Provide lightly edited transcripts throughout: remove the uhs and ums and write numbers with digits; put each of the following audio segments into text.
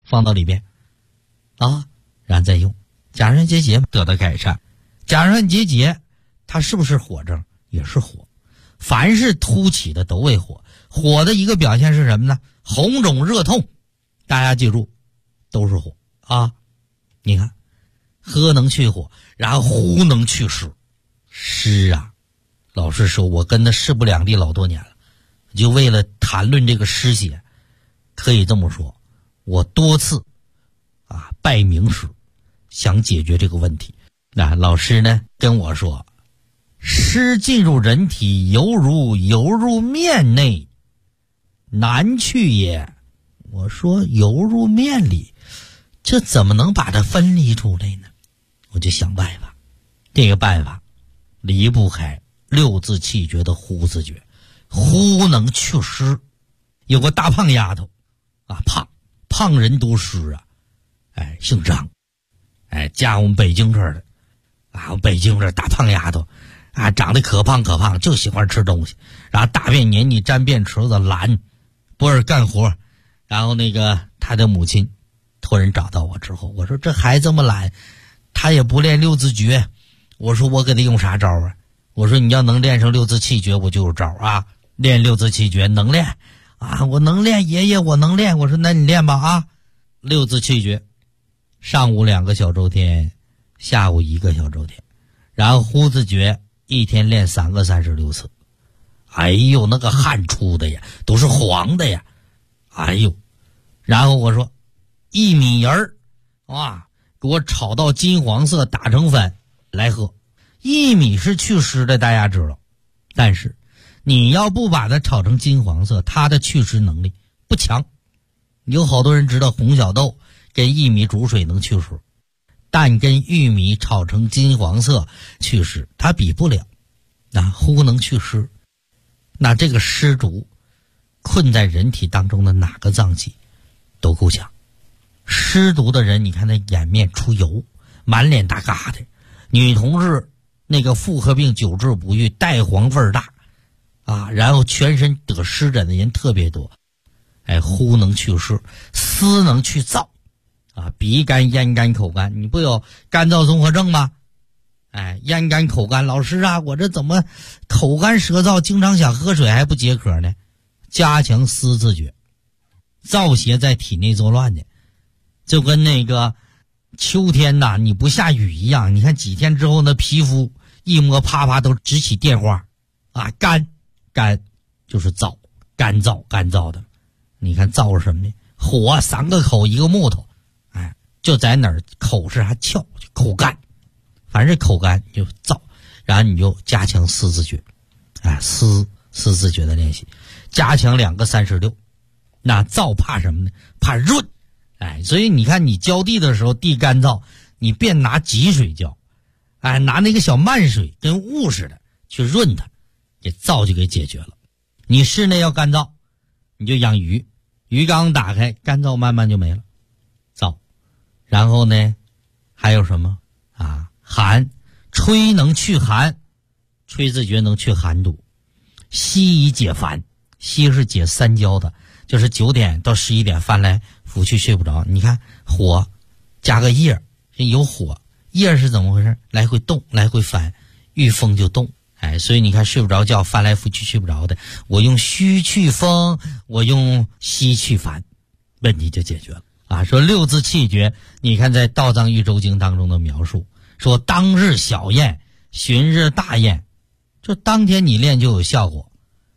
放到里边啊，然后再用。甲酸结节得到改善。甲酸结节它是不是火症？也是火。凡是突起的都为火。火的一个表现是什么呢？红肿热痛，大家记住，都是火啊。你看，喝能去火，然后呼能去湿。湿啊，老实说，我跟他势不两立老多年了，就为了谈论这个湿邪，可以这么说，我多次拜名师，想解决这个问题。那老师呢跟我说，湿进入人体，犹如游入面内，难去也。我说游入面里，这怎么能把它分离出来呢？我就想办法。这个办法离不开六字气诀的呼字诀。呼能去湿。有个大胖丫头胖人都湿啊，姓张，家我们北京这儿的我北京这大胖丫头长得可胖，就喜欢吃东西，然后大便黏腻，沾便池子，懒，不爱干活。然后他的母亲托人找到我之后，我说这孩子这么懒，他也不练六字诀。我说我给他用啥招啊？我说你要能练上六字气诀，我就有招啊。练六字气诀能练我能练，爷爷我能练。我说那你练吧六字气诀，上午2个小周天，下午1个小周天，然后呼字诀一天练3个36次。哎呦，那个汗出的呀，都是黄的呀。哎呦，然后我说薏米仁儿给我炒到金黄色，打成粉来喝。薏米是祛湿的，大家知道，但是你要不把它炒成金黄色，它的祛湿能力不强。有好多人知道红小豆跟薏米煮水能祛湿，但跟玉米炒成金黄色祛湿它比不了。呼能祛湿，那这个湿毒困在人体当中的哪个脏器都够呛。湿毒的人，你看他眼面出油，满脸大疙瘩。女同志那个妇科病久治不愈，带黄味儿大然后全身得湿疹的人特别多。呼能祛湿，思能去燥鼻干、咽干、口干。你不有干燥综合症吗？咽干口干，老师我这怎么口干舌燥，经常想喝水还不解渴呢？加强思字诀。燥邪在体内作乱的，就跟秋天你不下雨一样。你看几天之后，那皮肤一摸啪都直起电花干就是燥，干燥的。你看燥是什么呢？火3个口1个木头，就在哪儿口是还翘，口干。反正口干就燥，然后你就加强思字诀，思字诀的练习，加强2个36。那燥怕什么呢？怕润。所以你看你浇地的时候地干燥，你别拿急水浇，拿那个小慢水跟雾似的去润它，这燥就给解决了。你室内要干燥，你就养鱼，鱼缸打开，干燥慢慢就没了，燥。然后呢还有什么寒，吹能去寒，吹字诀能去寒毒。息以解烦，息是解三焦的，就是9点到11点翻来覆去睡不着。你看火加个叶，有火，叶是怎么回事？来回动，来回翻，遇风就动。所以你看睡不着觉，翻来覆去睡不着的，我用虚去风，我用息去烦，问题就解决了说六字气诀，你看在《道藏喻州经》当中的描述，说当日小宴，旬日大宴，就当天你练就有效果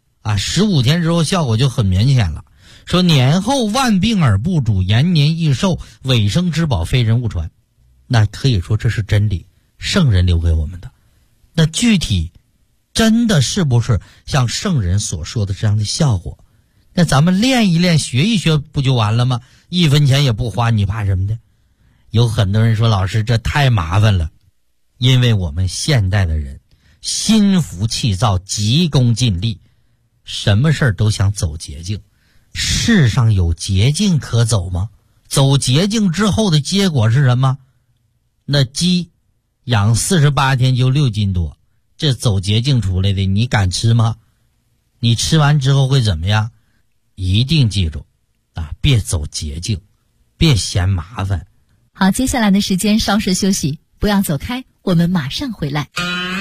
15天之后效果就很明显了。说年后万病而不主，延年益寿，尾生之宝，非人勿传。那可以说这是真理，圣人留给我们的。那具体真的是不是像圣人所说的这样的效果？那咱们练一练，学一学不就完了吗？1分钱也不花，你怕什么的？有很多人说老师这太麻烦了，因为我们现代的人心浮气躁，急功近利，什么事儿都想走捷径。世上有捷径可走吗？走捷径之后的结果是什么？那鸡养48天就6斤多，这走捷径出来的，你敢吃吗？你吃完之后会怎么样？一定记住别走捷径， 别嫌麻烦。 好，接下来的时间稍事休息，不要走开，我们马上回来。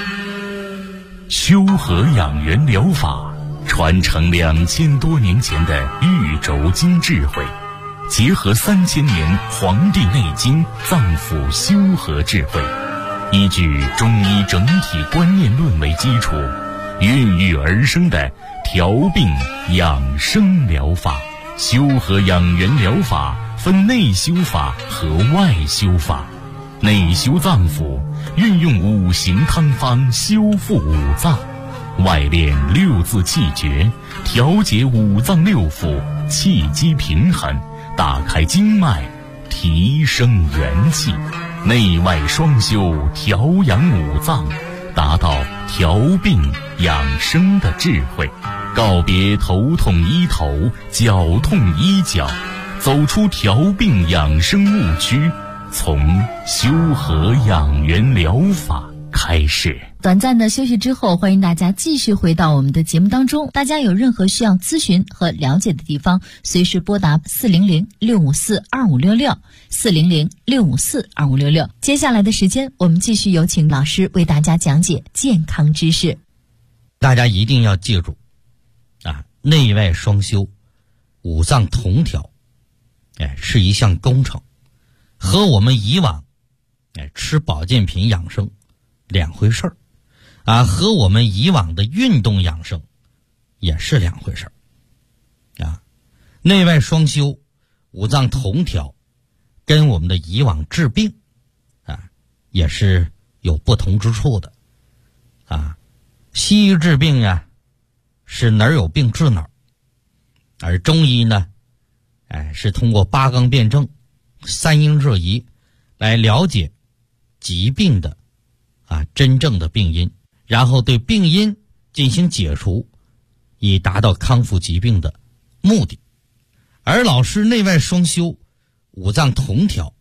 修和养元疗法传承2000多年前的玉轴经智慧，结合3000年《黄帝内经》脏腑修和智慧，依据中医整体观念论为基础，孕育而生的调病养生疗法。修和养元疗法分内修法和外修法。内修脏腑，运用5行汤方修复五脏；外练6字气诀，调节五脏六腑，气机平衡，打开经脉，提升元气。内外双修，调养五脏，达到调病养生的智慧。告别头痛医头，脚痛医脚，走出调病养生误区，从修和养元疗法开始。 短暂的休息之后，欢迎大家继续回到我们的节目当中。大家有任何需要咨询和了解的地方，随时拨打400-654-2566 400-654-2566。接下来的时间，我们继续有请老师为大家讲解健康知识。 大家一定要记住内外双修，五脏同调，是一项工程，和我们以往吃保健品养生两回事儿和我们以往的运动养生也是两回事儿内外双修，五脏同调，跟我们的以往治病也是有不同之处的西医治病是哪儿有病治哪儿，而中医呢是通过八纲辩证、三因制宜来了解疾病的真正的病因，然后对病因进行解除，以达到康复疾病的目的。而老师内外双修，五脏同调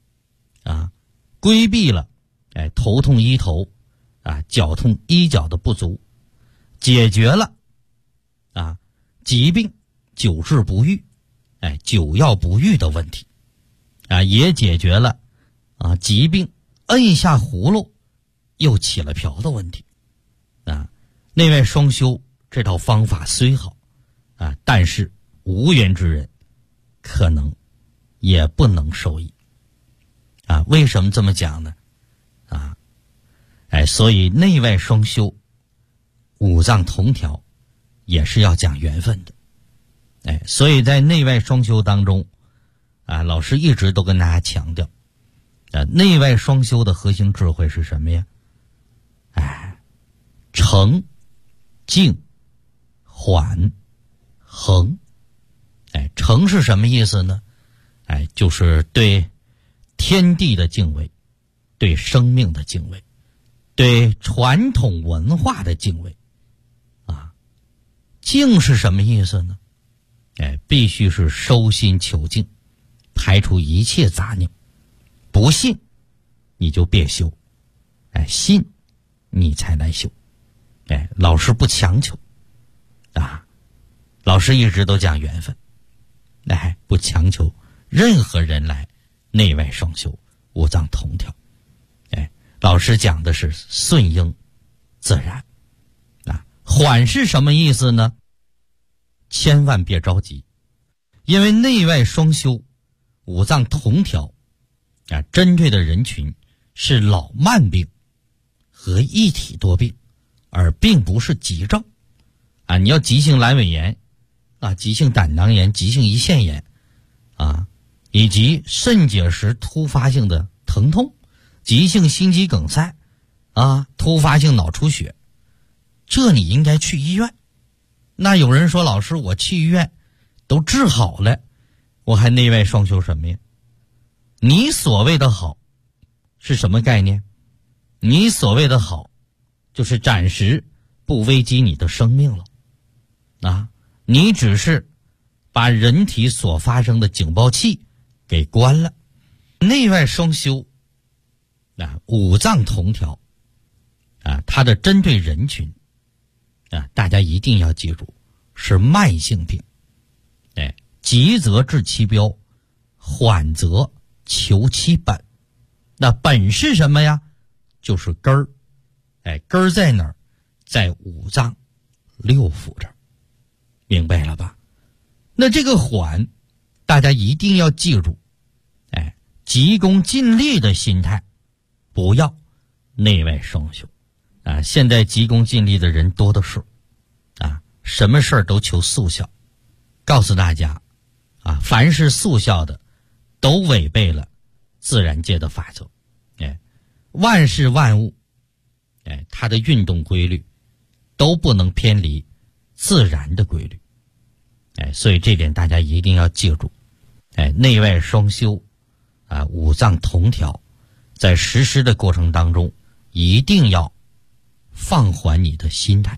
规避了头痛医头脚痛医脚的不足，解决了疾病久治不愈久药不愈的问题也解决了疾病摁下葫芦又起了瓢的问题内外双修这套方法虽好但是无缘之人可能也不能受益为什么这么讲呢所以内外双修，五脏同调也是要讲缘分的所以在内外双修当中老师一直都跟大家强调内外双修的核心智慧是什么呀诚、静、缓、恒诚是什么意思呢就是对天地的敬畏，对生命的敬畏，对传统文化的敬畏静是什么意思呢必须是收心求静，排除一切杂念。不信你就别修信你才来修老师不强求老师一直都讲缘分不强求任何人来内外双修，五脏同调老师讲的是顺应自然缓是什么意思呢？千万别着急，因为内外双修，五脏同调针对的人群是老慢病和一体多病，而并不是急症你要急性阑尾炎急性胆囊炎、急性胰腺炎以及肾结石突发性的疼痛、急性心肌梗塞突发性脑出血，这你应该去医院。那有人说，老师我去医院都治好了，我还内外双修什么呀？你所谓的好是什么概念？你所谓的好就是暂时不危及你的生命了你只是把人体所发生的警报器给关了。内外双修五脏同调它的针对人群大家一定要记住，是慢性病急则治其标， 缓则求其本。那本是什么呀？就是根儿。根儿在哪儿？在五脏六腑这儿。明白了吧？那这个缓，大家一定要记住，急功近利的心态，不要内外双修。现在急功近利的人多的是，什么事儿都求速效。告诉大家，凡是速效的，都违背了自然界的法则。万事万物，它的运动规律都不能偏离自然的规律。所以这点大家一定要记住。内外双修，五脏同调，在实施的过程当中，一定要放缓你的心态。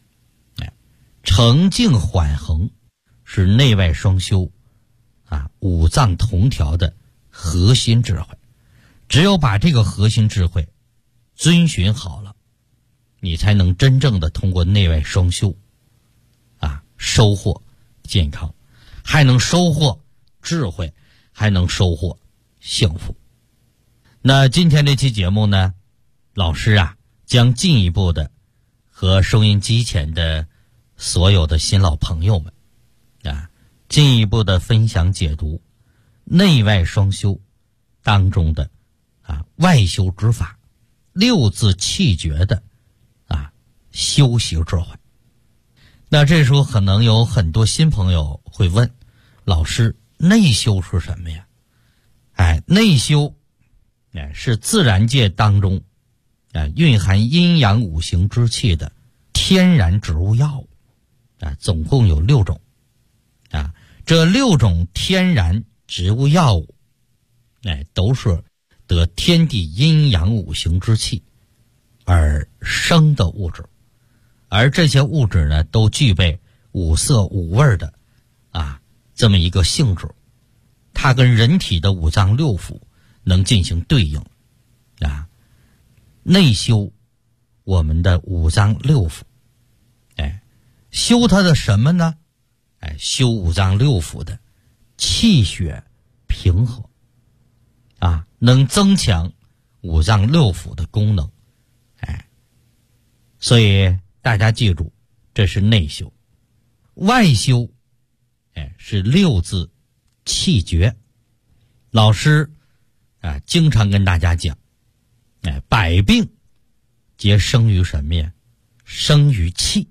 澄静缓衡是内外双修，五脏同调的核心智慧。只有把这个核心智慧遵循好了，你才能真正的通过内外双修，收获健康，还能收获智慧，还能收获幸福。那今天这期节目呢，老师将进一步的和收音机前的所有的新老朋友们进一步的分享解读内外双修当中的外修之法，六字气诀的修习智慧。那这时候可能有很多新朋友会问，老师，内修是什么呀？内修是自然界当中蕴含阴阳五行之气的天然植物药物，总共有6种。这6种天然植物药物都是得天地阴阳五行之气而生的物质，而这些物质呢，都具备五色五味的这么一个性质，它跟人体的五脏六腑能进行对应。内修我们的五脏六腑，修它的什么呢？修五脏六腑的气血平和，能增强五脏六腑的功能。所以大家记住，这是内修。外修是6字气诀。老师经常跟大家讲，百病皆生于什么呀？生于气。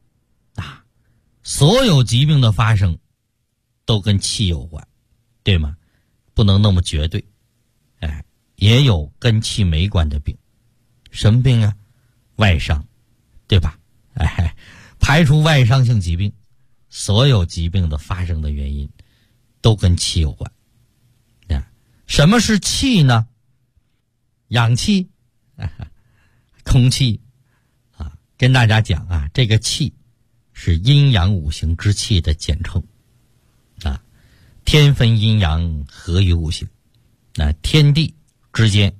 所有疾病的发生都跟气有关，对吗？不能那么绝对。也有跟气没关的病。什么病啊？外伤，对吧？排除外伤性疾病，所有疾病的发生的原因都跟气有关。什么是气呢？氧气，空气。跟大家讲这个气是阴阳五行之气的简称。天分阴阳，合于五行。天地之间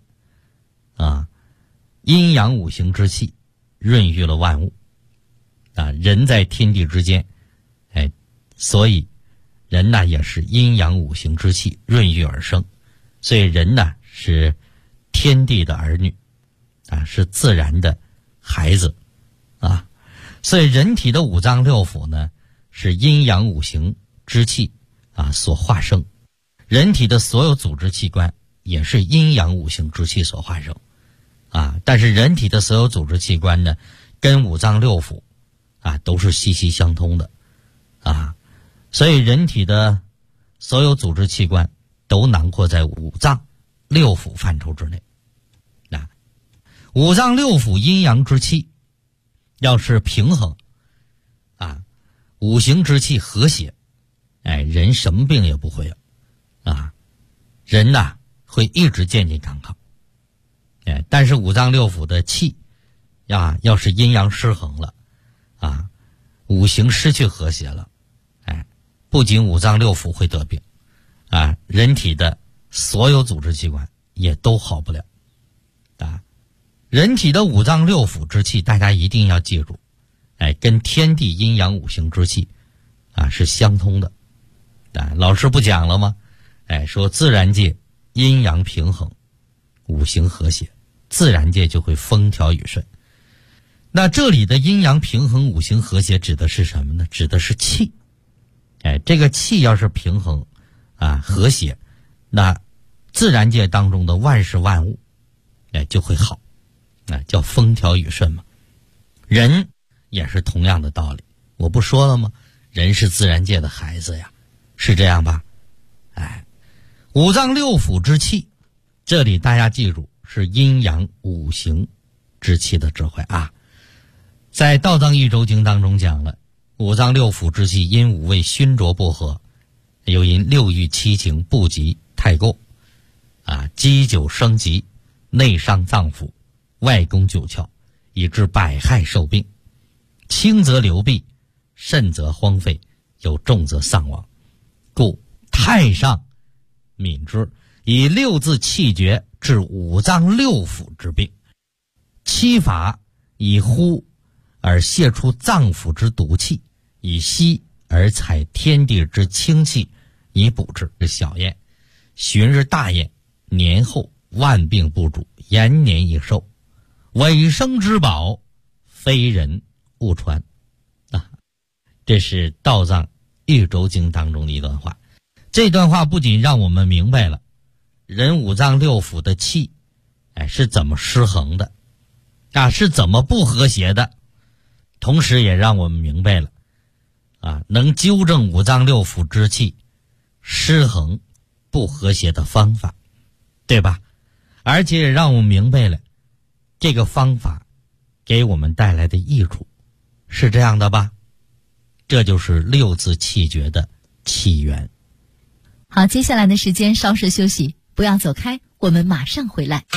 阴阳五行之气润育了万物。人在天地之间，所以人也是阴阳五行之气润育而生。所以人是天地的儿女，是自然的孩子。所以人体的五脏六腑呢，是阴阳五行之气所化生。人体的所有组织器官也是阴阳五行之气所化生。但是人体的所有组织器官呢，跟五脏六腑都是息息相通的。所以人体的所有组织器官都囊括在五脏六腑范畴之内。五脏六腑阴阳之气要是平衡五行之气和谐，人什么病也不会有。人会一直健健康康。但是五脏六腑的气要是阴阳失衡了五行失去和谐了，不仅五脏六腑会得病人体的所有组织器官也都好不了。人体的五脏六腑之气，大家一定要记住，跟天地阴阳五行之气是相通的。老师不讲了吗？ 说自然界阴阳平衡，五行和谐，自然界就会风调雨顺。那这里的阴阳平衡、五行和谐指的是什么呢？指的是气。这个气要是平衡和谐，那自然界当中的万事万物就会好，叫风调雨顺嘛。人也是同样的道理，我不说了吗？人是自然界的孩子呀，是这样吧？五脏六腑之气，这里大家记住是阴阳五行之气的智慧啊。在《道藏一周经》当中讲了，五脏六腑之气因五味熏浊不和，又因六欲七情不及太过积久生疾，内伤脏腑，外攻九窍，以致百害受病，轻则流弊，甚则荒废，有重则丧亡。故太上敏之，以六字气绝治五脏六腑之病，七法以呼而泄出脏腑之毒气，以息而采天地之清气，以补之。小验，旬日大验，年后万病不主，延年益寿，尾生之宝，非人勿传。这是道藏一周经当中的一段话。这段话不仅让我们明白了人五脏六腑的气是怎么失衡的是怎么不和谐的，同时也让我们明白了能纠正五脏六腑之气失衡不和谐的方法，对吧？而且也让我们明白了这个方法给我们带来的益处，是这样的吧？这就是六字气绝的起源。 好，接下来的时间稍事休息，不要走开，我们马上回来。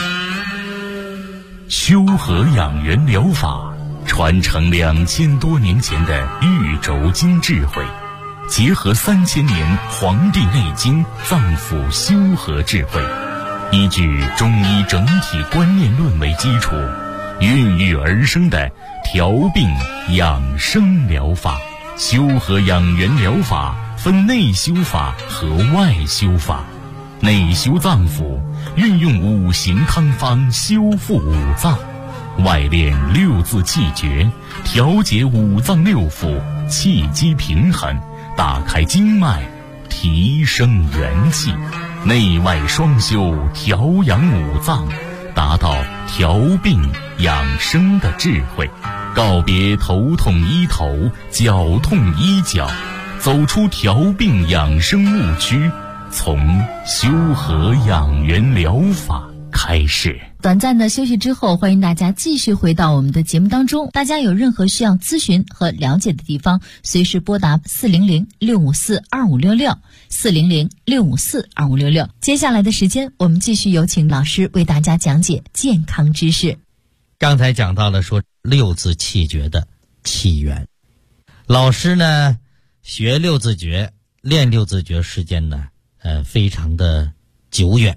修和养元疗法传承2000多年前的玉轴经智慧，结合3000年《黄帝内经》脏腑修和智慧，依据中医整体观念论为基础，孕育而生的调病养生疗法。修和养元疗法分内修法和外修法。内修脏腑，运用五行汤方修复五脏；外练六字气诀，调节五脏六腑，气机平衡，打开经脉，提升元气。内外双修，调养五脏，达到调病养生的智慧。告别头痛医头，脚痛医脚，走出调病养生误区，从修和养元疗法开始。 短暂的休息之后，欢迎大家继续回到我们的节目当中。大家有任何需要咨询和了解的地方，随时拨打400-654-2566 400-654-2566。接下来的时间，我们继续有请老师为大家讲解健康知识。 刚才讲到了说六字气诀的起源，老师呢学六字诀、练六字诀时间呢非常的久远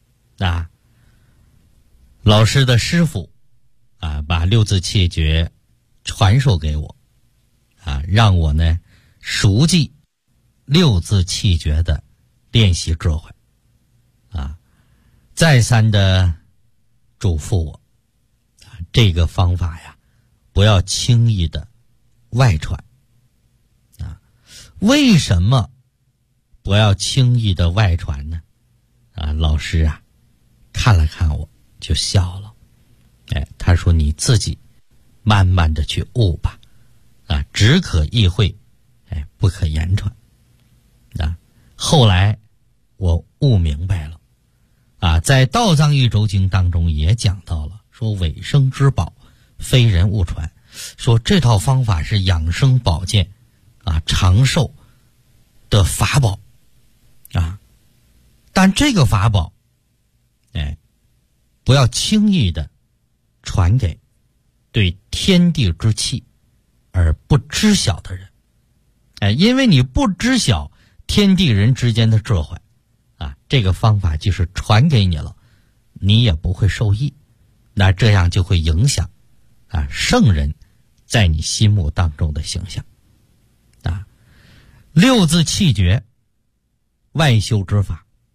老师的师傅把六字气诀传授给我让我呢熟记六字气诀的练习智慧再三的嘱咐我这个方法呀不要轻易的外传为什么不要轻易的外传呢老师看了看我就笑了他说你自己慢慢的去悟吧只可意会不可言传后来我悟明白了在道藏一周经当中也讲到了说尾生之宝非人勿传，说这套方法是养生保健长寿的法宝但这个法宝不要轻易的传给对天地之气而不知晓的人因为你不知晓天地人之间的智慧这个方法即使传给你了你也不会受益，那这样就会影响圣人在你心目当中的形象六字气诀外修之法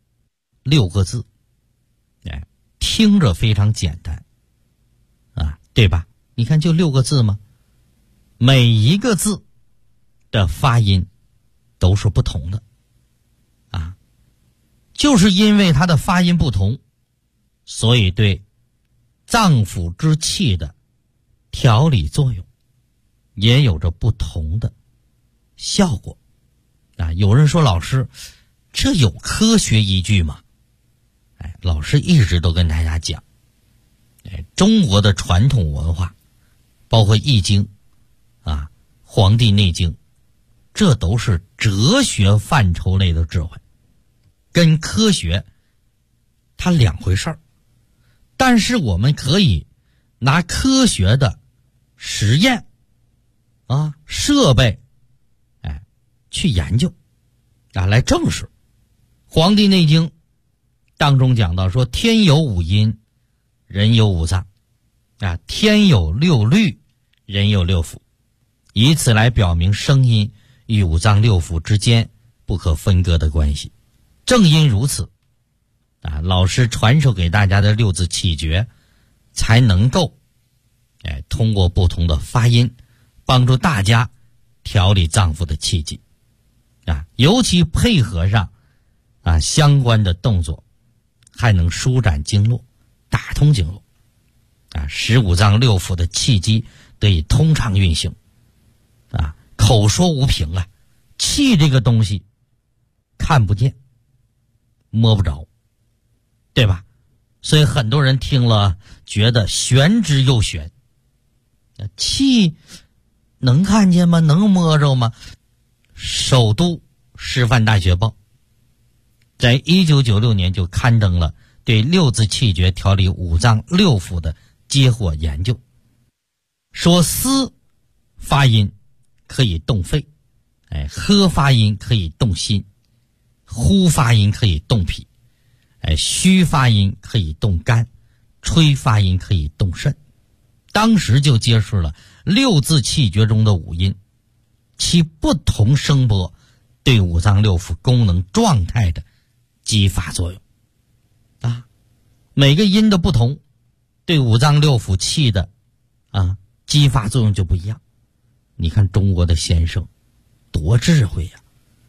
6个字，听着非常简单啊，对吧？你看就6个字吗？每一个字的发音都是不同的啊，就是因为它的发音不同，所以对脏腑之气的调理作用也有着不同的效果啊。有人说老师，这有科学依据吗？老师一直都跟大家讲，中国的传统文化，包括易经啊、黄帝内经，这都是哲学范畴类的智慧，跟科学它两回事儿。但是我们可以拿科学的实验啊、设备去研究啊，来证实。黄帝内经当中讲到说，天有5阴，人有5脏啊，天有6律，人有6腑，以此来表明声音与5脏6腑之间不可分割的关系。正因如此啊，老师传授给大家的6字气诀才能够通过不同的发音帮助大家调理脏腑的气机啊，尤其配合上啊相关的动作，还能舒展经络，打通经络啊，使5脏6腑的气机得以通畅运行啊。口说无凭啊，气这个东西看不见摸不着，对吧？所以很多人听了觉得玄之又玄，气能看见吗？能摸着吗？首都师范大学报在1996年就刊登了对6字气诀调理5脏6腑的结果研究，说思发音可以动肺，喝发音可以动心，呼发音可以动脾，虚发音可以动肝，吹发音可以动肾。当时就揭示了6字气诀中的5音其不同声波对5脏6腑功能状态的激发作用啊，每个音的不同对5脏6腑气的激发作用就不一样。你看中国的先生多智慧呀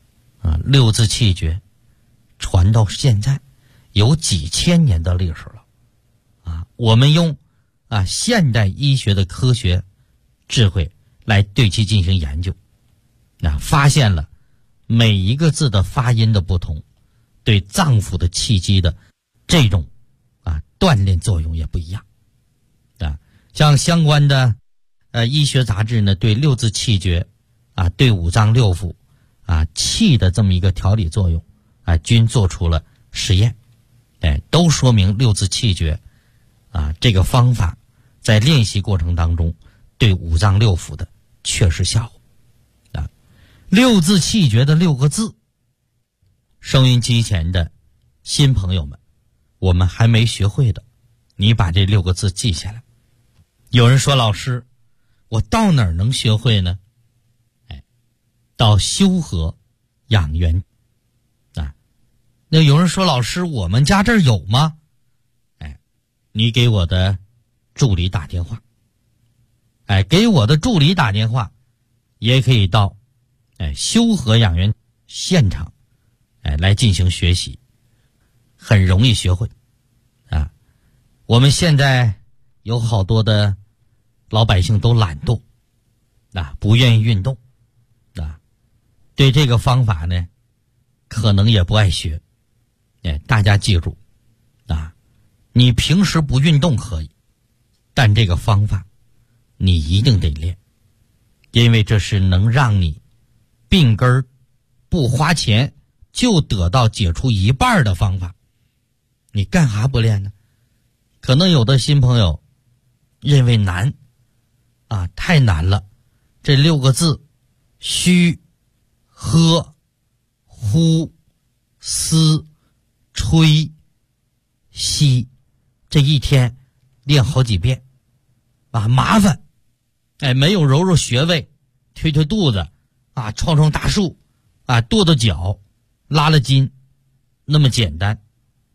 ！6字气诀传到现在有几千年的历史了啊！我们用现代医学的科学智慧来对其进行研究，发现了每一个字的发音的不同，对脏腑的气机的这种锻炼作用也不一样啊。像相关的医学杂志呢，对6字气诀对5脏6腑气的这么一个调理作用均做出了实验，都说明6字气诀这个方法在练习过程当中对5脏6腑的确实效果6字气诀的6个字，收音机前的新朋友们，我们还没学会的，你把这6个字记下来。有人说老师，我到哪儿能学会呢？到修和养元那有人说老师，我们家这儿有吗？你给我的助理打电话，给我的助理打电话，也可以到修和养元现场来进行学习，很容易学会我们现在有好多的老百姓都懒惰不愿意运动对这个方法呢可能也不爱学。大家记住你平时不运动可以，但这个方法你一定得练，因为这是能让你病根不花钱就得到解除一半的方法，你干啥不练呢？可能有的新朋友认为难太难了，这6个字虚、喝、呼、思、吹、吸，这一天练好几遍麻烦没有揉揉穴位，推推肚子撞撞大树跺跺脚，拉拉筋那么简单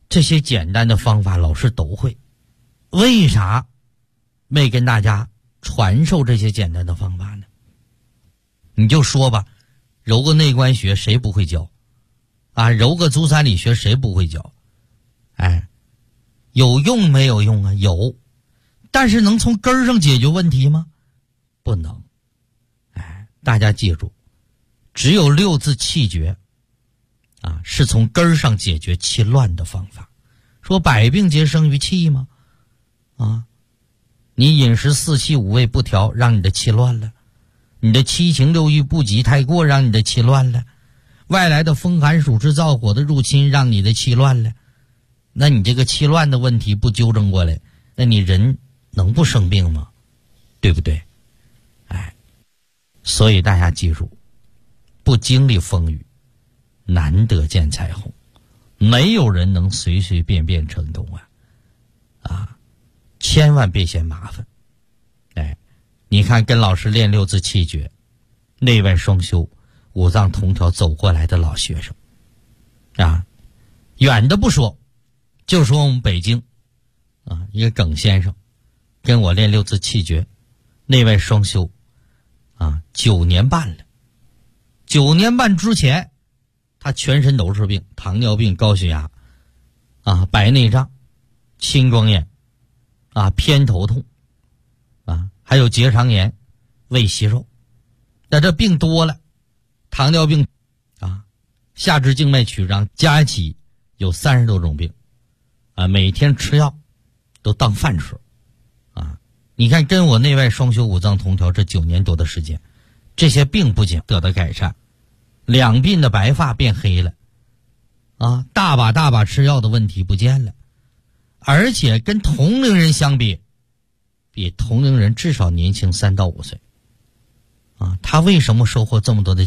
这些简单的方法老师都会，为啥没跟大家传授这些简单的方法呢？你就说吧，揉个内关穴谁不会教啊？揉个足三里穴谁不会教？哎，有用没有用啊？有，但是能从根儿上解决问题吗？不能。哎，大家记住，只有六字气诀啊，是从根儿上解决气乱的方法。说百病皆生于气吗？啊，你饮食四气五味不调，让你的气乱了；你的七情六欲不及太过，让你的气乱了；外来的风寒暑湿燥火的入侵，让你的气乱了。那你这个气乱的问题不纠正过来，那你人能不生病吗？对不对？哎，所以大家记住，不经历风雨，难得见彩虹。没有人能随随便便成功啊！千万别嫌麻烦。哎，你看跟老师练六字气诀，内外双修，五脏同调走过来的老学生啊，远的不说，就说我们北京啊，一个耿先生跟我练六字气诀，内外双修啊，9年半了。9年半之前，他全身都是病，糖尿病、高血压啊、白内障、青光眼啊、偏头痛啊，还有结肠炎、胃息肉。那这病多了，糖尿病啊、下肢静脉曲张加一起有30多种病啊，每天吃药都当饭吃啊。你看跟我内外双修五脏同调这9年多的时间，这些病不仅得到改善，两鬓的白发变黑了啊，大把吃药的问题不见了，而且跟同龄人相比，比同龄人至少年轻3到5岁啊。他为什么收获这么多的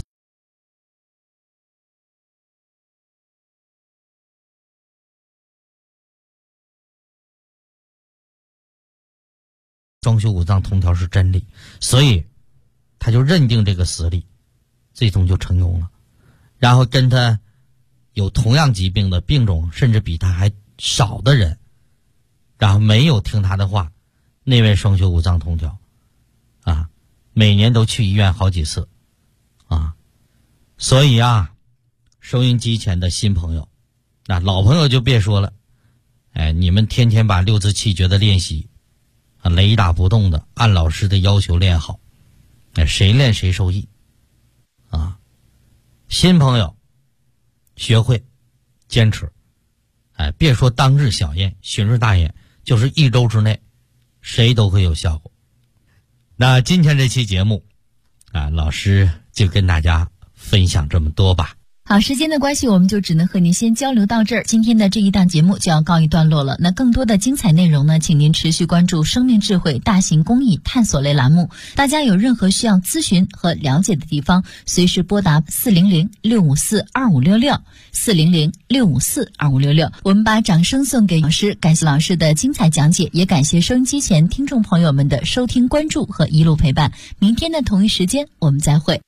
双修五脏同调是真理？所以他就认定这个实力，最终就成功了。然后跟他有同样疾病的病种甚至比他还少的人，然后没有听他的话，内外双修五脏同调啊，每年都去医院好几次啊。所以啊，收音机前的新朋友，那老朋友就别说了，哎，你们天天把六字气诀的练习啊，雷打不动的按老师的要求练好，哎，谁练谁受益啊。新朋友学会坚持，哎，别说当日小验旬日大验，就是1周之内谁都会有效果。那今天这期节目啊，老师就跟大家分享这么多吧。 好，时间的关系，我们就只能和您先交流到这儿。今天的这一档节目就要告一段落了。那更多的精彩内容呢，请您持续关注生命智慧大型公益探索类栏目。大家有任何需要咨询和了解的地方，随时拨打400-654-2566 400-654-2566。我们把掌声送给老师，感谢老师的精彩讲解，也感谢收音机前听众朋友们的收听关注和一路陪伴。明天的同一时间我们再会。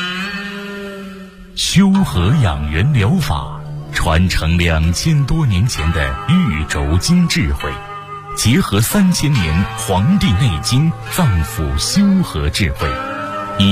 修和养元疗法传承2000多年前的玉轴经智慧，结合3000年黄帝内经脏腑修和智慧，